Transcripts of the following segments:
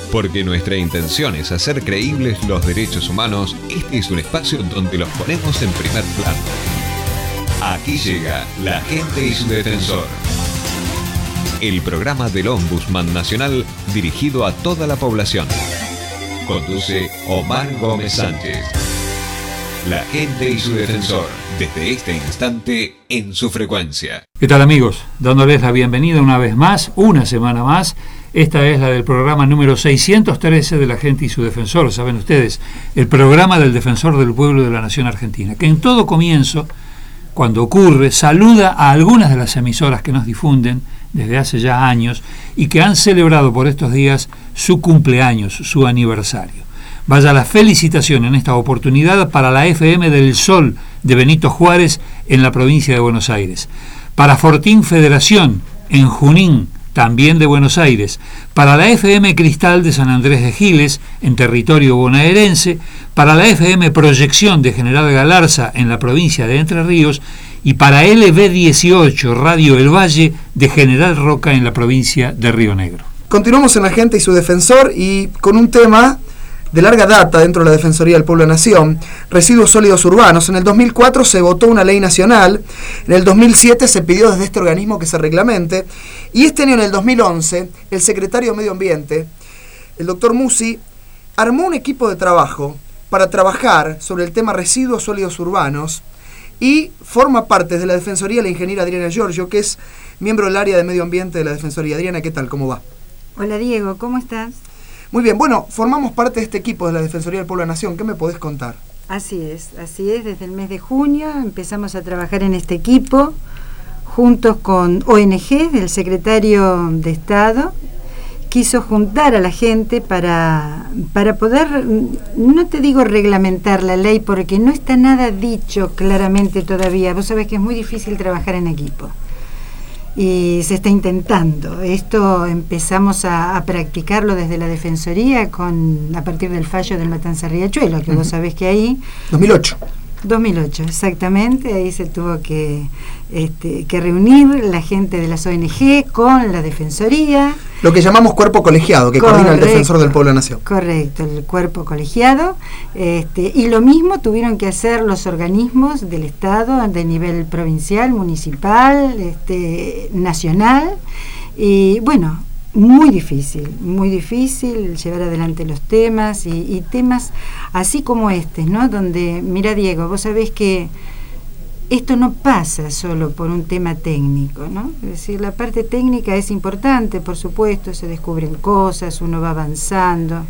Porque nuestra intención es hacer creíbles los derechos humanos, este es un espacio donde los ponemos en primer plano. Aquí llega La Gente y su Defensor. El programa del Ombudsman Nacional dirigido a toda la población. Conduce Omar Gómez Sánchez. La Gente y su Defensor, desde este instante en su frecuencia. ¿Qué tal, amigos? Dándoles la bienvenida una vez más, una semana más. Esta es la del programa número 613 de La Gente y su Defensor. Saben ustedes, el programa del defensor del pueblo de la nación argentina, que en todo comienzo, cuando ocurre, saluda a algunas de las emisoras que nos difunden desde hace ya años y que han celebrado por estos días su cumpleaños, su aniversario. Vaya la felicitación en esta oportunidad para la FM del Sol de Benito Juárez en la provincia de Buenos Aires, para Fortín Federación en Junín, también de Buenos Aires, para la FM Cristal de San Andrés de Giles, en territorio bonaerense, para la FM Proyección de General Galarza, en la provincia de Entre Ríos, y para LB18, Radio El Valle, de General Roca, en la provincia de Río Negro. Continuamos en La Gente y su Defensor, y con un tema de larga data dentro de la Defensoría del Pueblo de la Nación, residuos sólidos urbanos. En el 2004 se votó una ley nacional, en el 2007 se pidió desde este organismo que se reglamente, y este año, en el 2011, el secretario de Medio Ambiente, el doctor Musi, armó un equipo de trabajo para trabajar sobre el tema residuos sólidos urbanos, y forma parte de la Defensoría la ingeniera Adriana Giorgio, que es miembro del área de Medio Ambiente de la Defensoría. Adriana, ¿qué tal? ¿Cómo va? Hola, Diego, ¿cómo estás? Muy bien, bueno, formamos parte de este equipo de la Defensoría del Pueblo de la Nación. ¿Qué me podés contar? Así es. Desde el mes de junio empezamos a trabajar en este equipo, juntos con ONG, el secretario de Estado. Quiso juntar a la gente para poder, no te digo reglamentar la ley, porque no está nada dicho claramente todavía. Vos sabés que es muy difícil trabajar en equipo. Y se está intentando. Esto empezamos a practicarlo desde la Defensoría a partir del fallo del Matanza Riachuelo, que vos sabés que ahí... 2008, exactamente. Ahí se tuvo que reunir la gente de las ONG con la Defensoría. Lo que llamamos cuerpo colegiado, que coordina el Defensor del Pueblo de la Nación. Correcto, el cuerpo colegiado. Y lo mismo tuvieron que hacer los organismos del Estado, de nivel provincial, municipal, nacional. Y bueno, muy difícil llevar adelante los temas y temas así como ¿no? Donde, mira, Diego, vos sabés que esto no pasa solo por un tema técnico, ¿no? Es decir, la parte técnica es importante, por supuesto, se descubren cosas, uno va avanzando,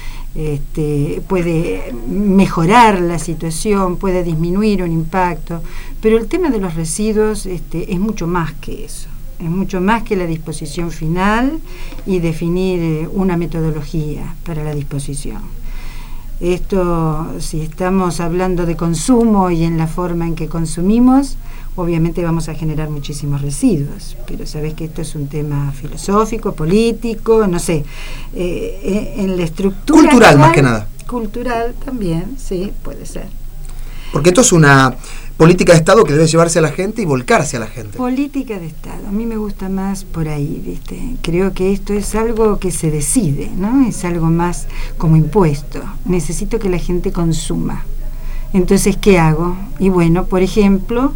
puede mejorar la situación, puede disminuir un impacto, pero el tema de los residuos es mucho más que eso. Es mucho más que la disposición final y definir una metodología para la disposición. Esto, si estamos hablando de consumo y en la forma en que consumimos, obviamente vamos a generar muchísimos residuos, pero sabés que esto es un tema filosófico, político, no sé, en la estructura... Cultural, actual, más que nada. Cultural también, sí, puede ser. Porque esto es una política de Estado que debe llevarse a la gente y volcarse a la gente. Política de Estado, a mí me gusta más por ahí, ¿viste? Creo que esto es algo que se decide, ¿no? Es algo más como impuesto. Necesito que la gente consuma. Entonces, ¿qué hago? Y bueno, por ejemplo,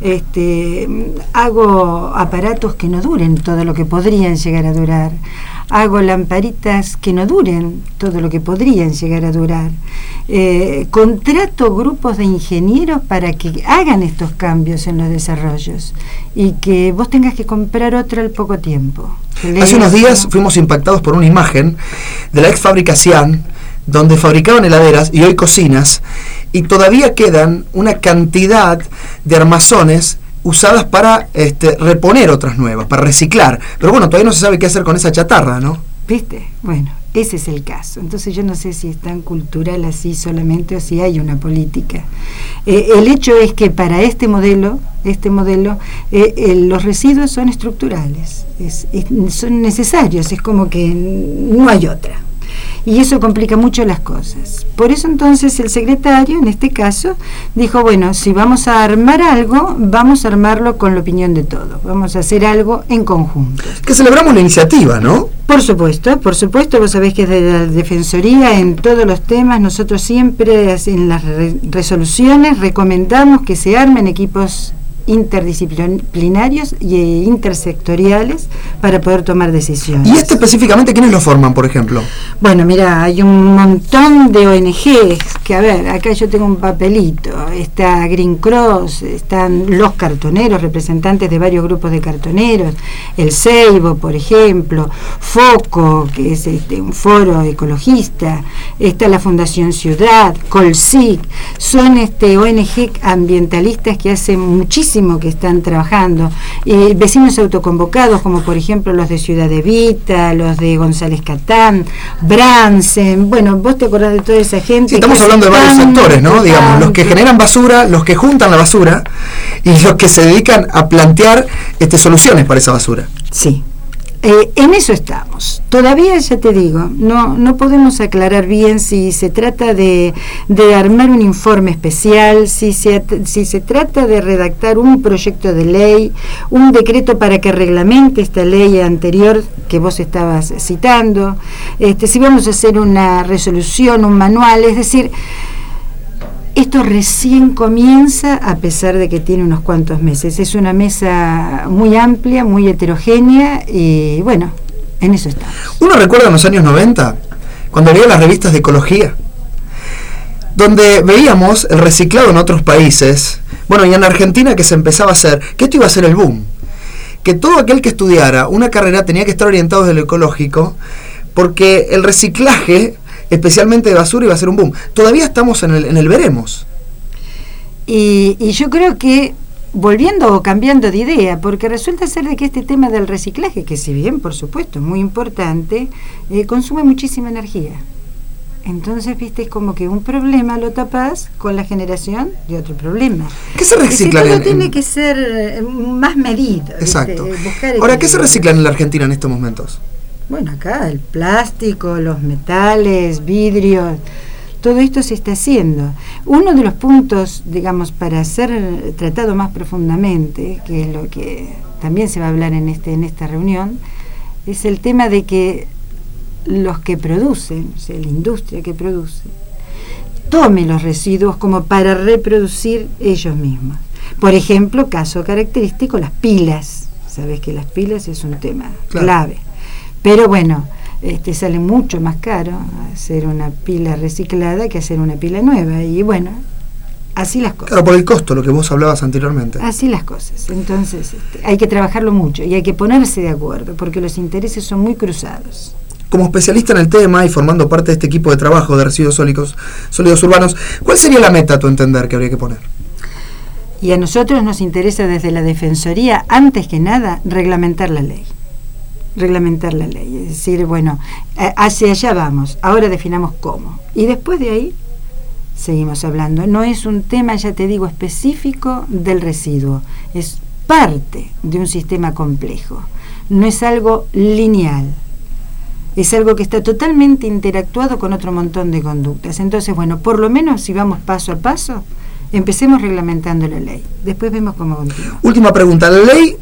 hago aparatos que no duren todo lo que podrían llegar a durar. Hago lamparitas que no duren todo lo que podrían llegar a durar. Contrato grupos de ingenieros para que hagan estos cambios en los desarrollos y que vos tengas que comprar otra al poco tiempo. Hace unos días fuimos impactados por una imagen de la ex fábrica Cian, donde fabricaban heladeras y hoy cocinas, y todavía quedan una cantidad de armazones usadas para reponer otras nuevas, para reciclar. Pero bueno, todavía no se sabe qué hacer con esa chatarra, ¿no? ¿Viste? Bueno, ese es el caso. Entonces yo no sé si es tan cultural así solamente o si hay una política. El hecho es que para este modelo, los residuos son estructurales, son necesarios, es como que no hay otra. y eso complica mucho las cosas. Por eso entonces el secretario, en este caso, dijo, bueno, si vamos a armar algo, vamos a armarlo con la opinión de todos, vamos a hacer algo en conjunto. Que celebramos la iniciativa, ¿no? Por supuesto, vos sabés que desde la Defensoría en todos los temas nosotros siempre en las resoluciones recomendamos que se armen equipos interdisciplinarios e intersectoriales para poder tomar decisiones. ¿Y específicamente quiénes lo forman, por ejemplo? Bueno, mira, hay un montón de ONGs que, a ver, acá yo tengo un papelito, está Green Cross, están los cartoneros, representantes de varios grupos de cartoneros, el Seibo, por ejemplo, FOCO, que es un foro ecologista, está la Fundación Ciudad, Colsic, son ONG ambientalistas que hacen muchísimo que están trabajando, vecinos autoconvocados como por ejemplo los de Ciudad Evita, los de González Catán, Bransen, bueno, vos te acordás de toda esa gente. Sí, estamos hablando de varios sectores, ¿no? Digamos, los que generan basura, los que juntan la basura y los que se dedican a plantear soluciones para esa basura. Sí. En eso estamos. Todavía, ya te digo, no podemos aclarar bien si se trata de armar un informe especial, si se trata de redactar un proyecto de ley, un decreto para que reglamente esta ley anterior que vos estabas citando, si vamos a hacer una resolución, un manual, es decir, esto recién comienza a pesar de que tiene unos cuantos meses. Es una mesa muy amplia, muy heterogénea y bueno, en eso está. Uno recuerda en los años 90, cuando leía las revistas de ecología, donde veíamos el reciclado en otros países, bueno, y en Argentina que se empezaba a hacer, que esto iba a ser el boom, que todo aquel que estudiara una carrera tenía que estar orientado desde lo ecológico, porque el reciclaje especialmente de basura iba a ser un boom. Todavía estamos en el veremos. Y yo creo que volviendo o cambiando de idea, porque resulta ser de que este tema del reciclaje, que si bien por supuesto es muy importante, consume muchísima energía. Entonces, viste, es como que un problema lo tapás con la generación de otro problema. ¿Qué se recicla? Todo tiene que ser más medido. Exacto. Ahora, ¿qué se recicla en la Argentina en estos momentos? Bueno, acá el plástico, los metales, vidrios, todo esto se está haciendo. Uno de los puntos, digamos, para ser tratado más profundamente, que es lo que también se va a hablar en esta reunión, es el tema de que los que producen, o sea, la industria que produce, tome los residuos como para reproducir ellos mismos. Por ejemplo, caso característico, las pilas. Sabes que las pilas es un tema clave. Pero bueno, sale mucho más caro hacer una pila reciclada que hacer una pila nueva. Y bueno, así las cosas. Claro, por el costo, lo que vos hablabas anteriormente. Así las cosas. Entonces, hay que trabajarlo mucho y hay que ponerse de acuerdo, porque los intereses son muy cruzados. Como especialista en el tema y formando parte de este equipo de trabajo de residuos sólidos urbanos, ¿cuál sería la meta, a tu entender, que habría que poner? Y a nosotros nos interesa desde la Defensoría, antes que nada, reglamentar la ley. Reglamentar la ley, es decir, bueno, hacia allá vamos, ahora definamos cómo. Y después de ahí, seguimos hablando. No es un tema, ya te digo, específico del residuo, es parte de un sistema complejo, no es algo lineal. Es algo que está totalmente interactuado con otro montón de conductas. Entonces, bueno, por lo menos si vamos paso a paso, empecemos reglamentando la ley. Después vemos cómo continúa. Última pregunta. ¿La ley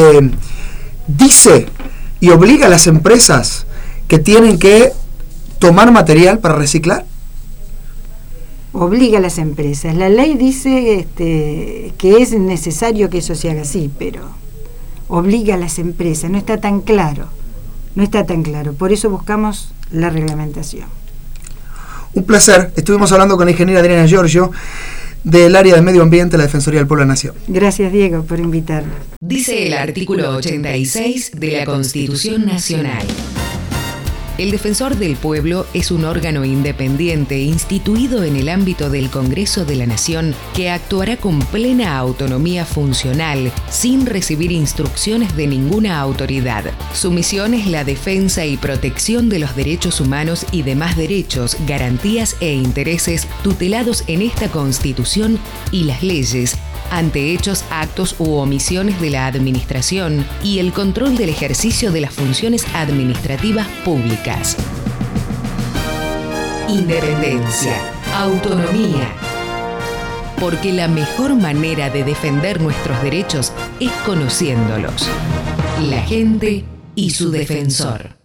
dice y obliga a las empresas que tienen que tomar material para reciclar? Obliga a las empresas. La ley dice que es necesario que eso se haga así, pero obliga a las empresas. No está tan claro. No está tan claro, por eso buscamos la reglamentación. Un placer. Estuvimos hablando con la ingeniera Adriana Giorgio del área de medio ambiente de la Defensoría del Pueblo de la Nación. Gracias, Diego, por invitarnos. Dice el artículo 86 de la Constitución Nacional. El Defensor del Pueblo es un órgano independiente instituido en el ámbito del Congreso de la Nación que actuará con plena autonomía funcional, sin recibir instrucciones de ninguna autoridad. Su misión es la defensa y protección de los derechos humanos y demás derechos, garantías e intereses tutelados en esta Constitución y las leyes, ante hechos, actos u omisiones de la administración y el control del ejercicio de las funciones administrativas públicas. Independencia, autonomía. Porque la mejor manera de defender nuestros derechos es conociéndolos. La gente y su defensor.